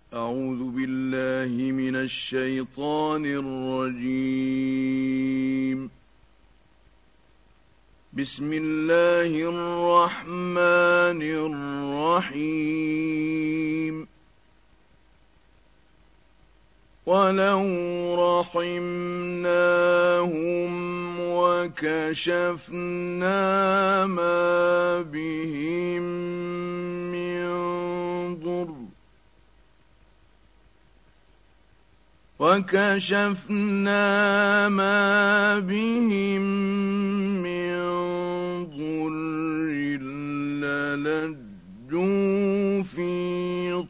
أعوذ بالله من الشيطان الرجيم. بسم الله الرحمن الرحيم. ولو رحمناهم وكشفنا ما بهم من ضر للجوا في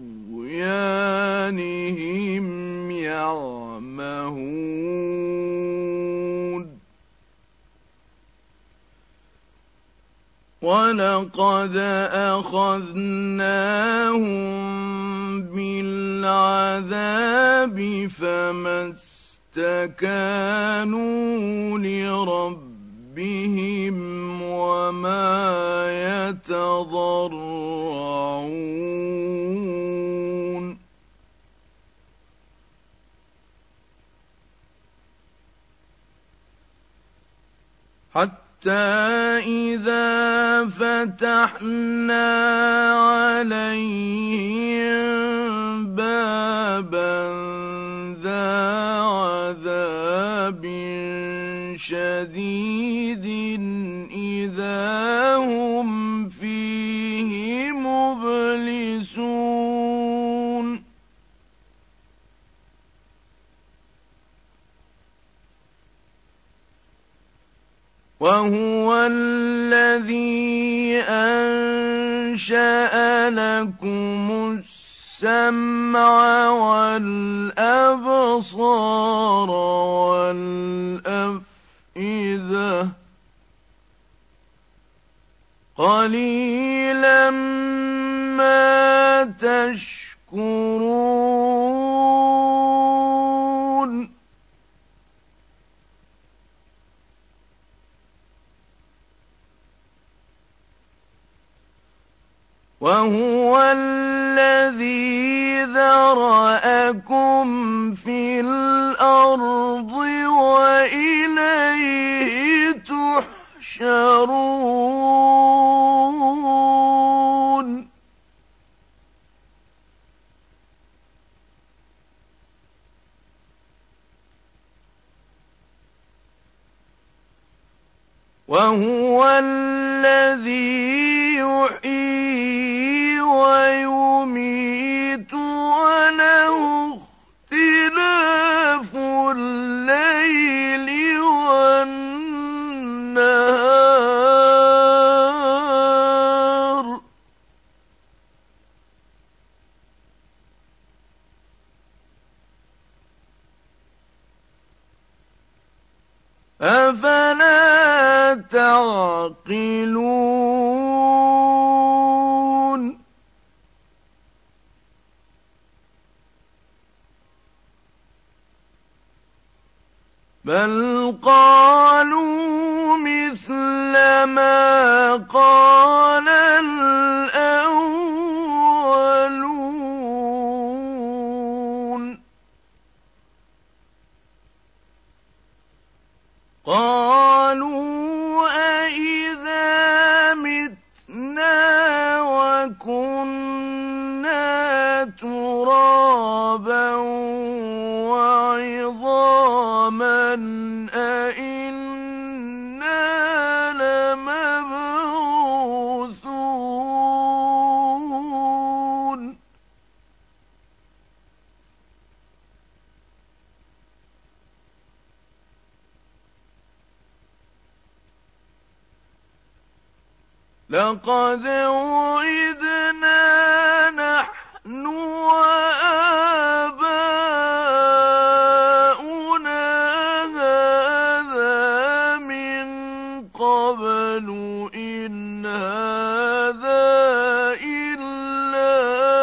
طغيانهم يعمهون. ولقد أخذناهم بالعذاب فما استكانوا لربهم وما يتضرعون. حتى إذا فتحنا عليهم بابا ذا عذاب شديد إذا هم فيه مبلسون. وهو الذي أنشأ لكم السمع والأبصار والأفئدة قليلا ما تشكرون. وهو الذي ذرأكم في الأرض وإليه تحشرون. وهو الذي يحيي ويميت وله اختلاف الليل والنهار. أفلا تعقلون. بل قالوا مثل ما قال الأولون. قالوا أإذا متنا وكنا ترابا وعظاما أإنا لمبعوثون. لقد وعدنا نحن وآباؤنا هذا من قبل إن هذا إلا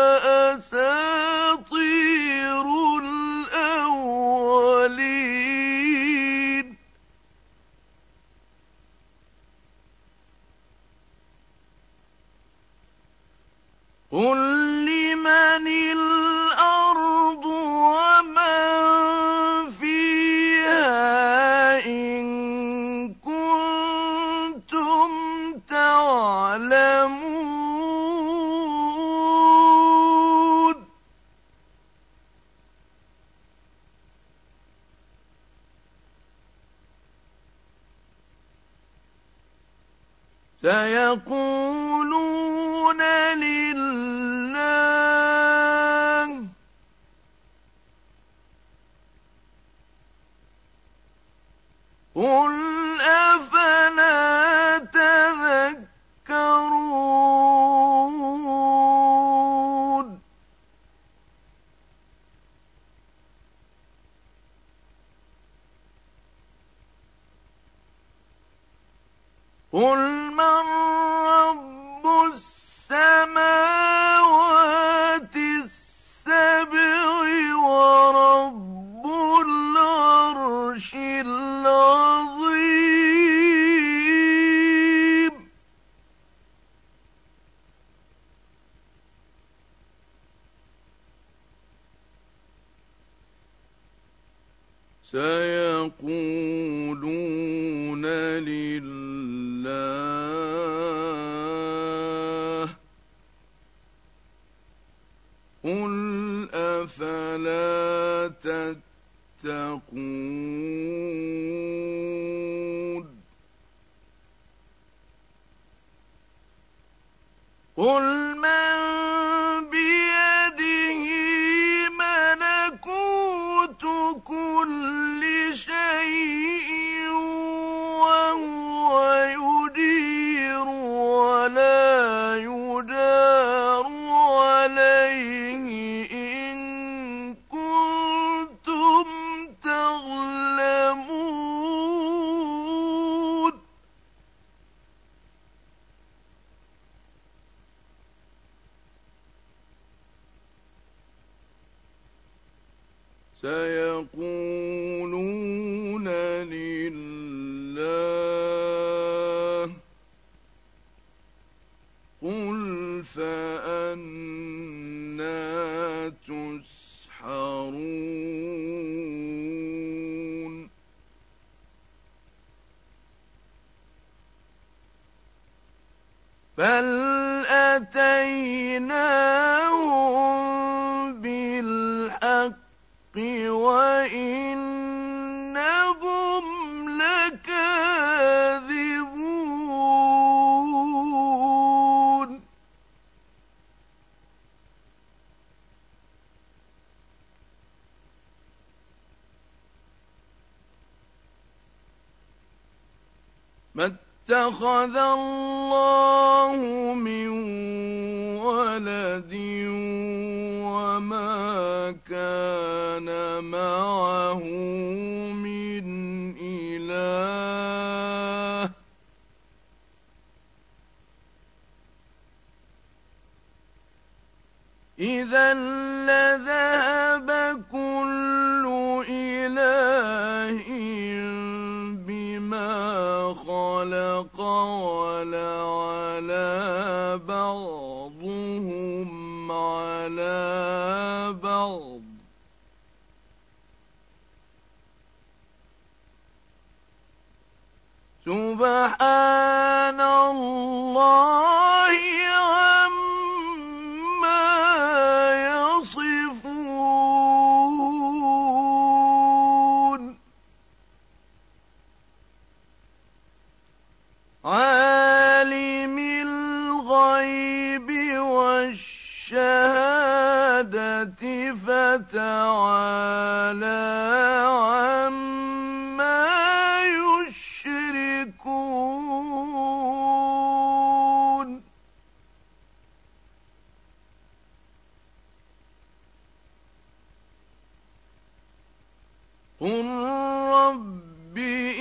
أساطير الأولين. قل سيقولون لله قل أفلا تذكرون قل من رب السماوات السبع ورب العرش العظيم سيقولون لله قل أفلا تتقون قل من بيده ملكوت كل شيء وهو يجير ولا يجار عليه إن كنتم تعلمون سيقولون لله قل فأنى تسحرون بل أتيناهم بالحق وإنهم لكاذبون ما اتخذ الله من ولد وما كان معه من إله إذا لذهب كل إله بما خلق ولعلى بعضهم على بعض سبحان الله عما يصفون عالم الغيب والشهادة فتعالى عما يشركون قل رب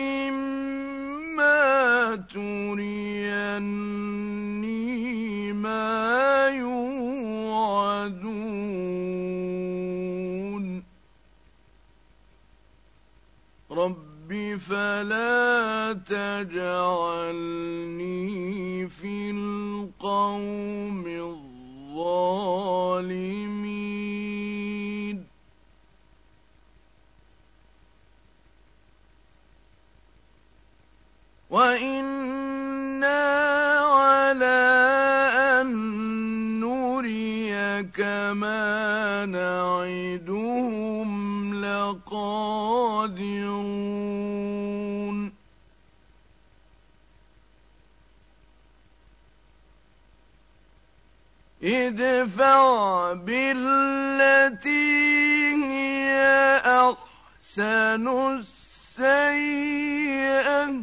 إما تريني ما يوعدون رب فلا تجعلني في القوم الظالمين وإنا على أن نريك ما نعدهم لقادرون ادفع بالتي هي أحسن السيئة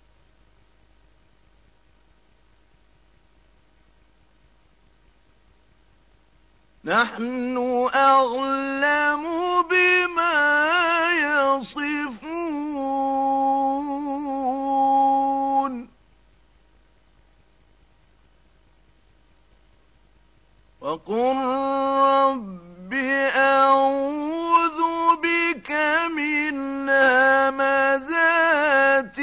نحن أعلم بما يصفون وقل رب أعوذ بك من همزات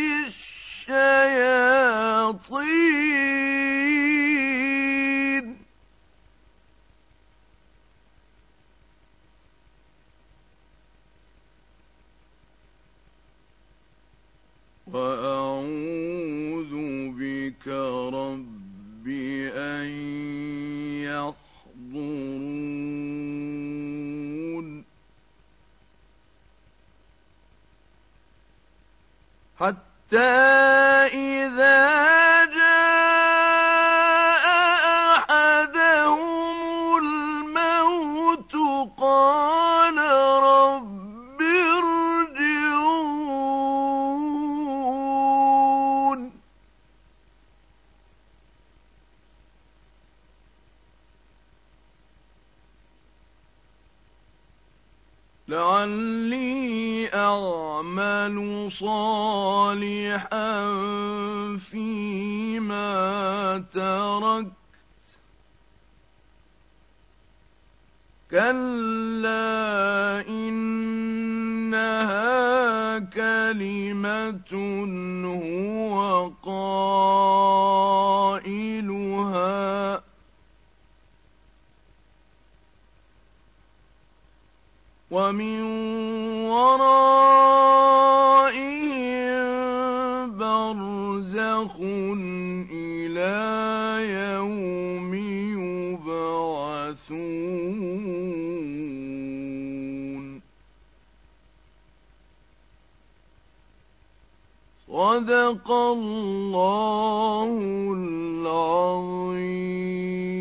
الشياطين وأعوذ بك رب أن يحضرون حتى إذا جاء أحدهم الموت قال رب ارجعون لعلي أعمل صالحا فيما تركت كلا إنها كلمة هو قائلها ومن ورائهم برزخ إلى يوم يبعثون صدق الله العظيم.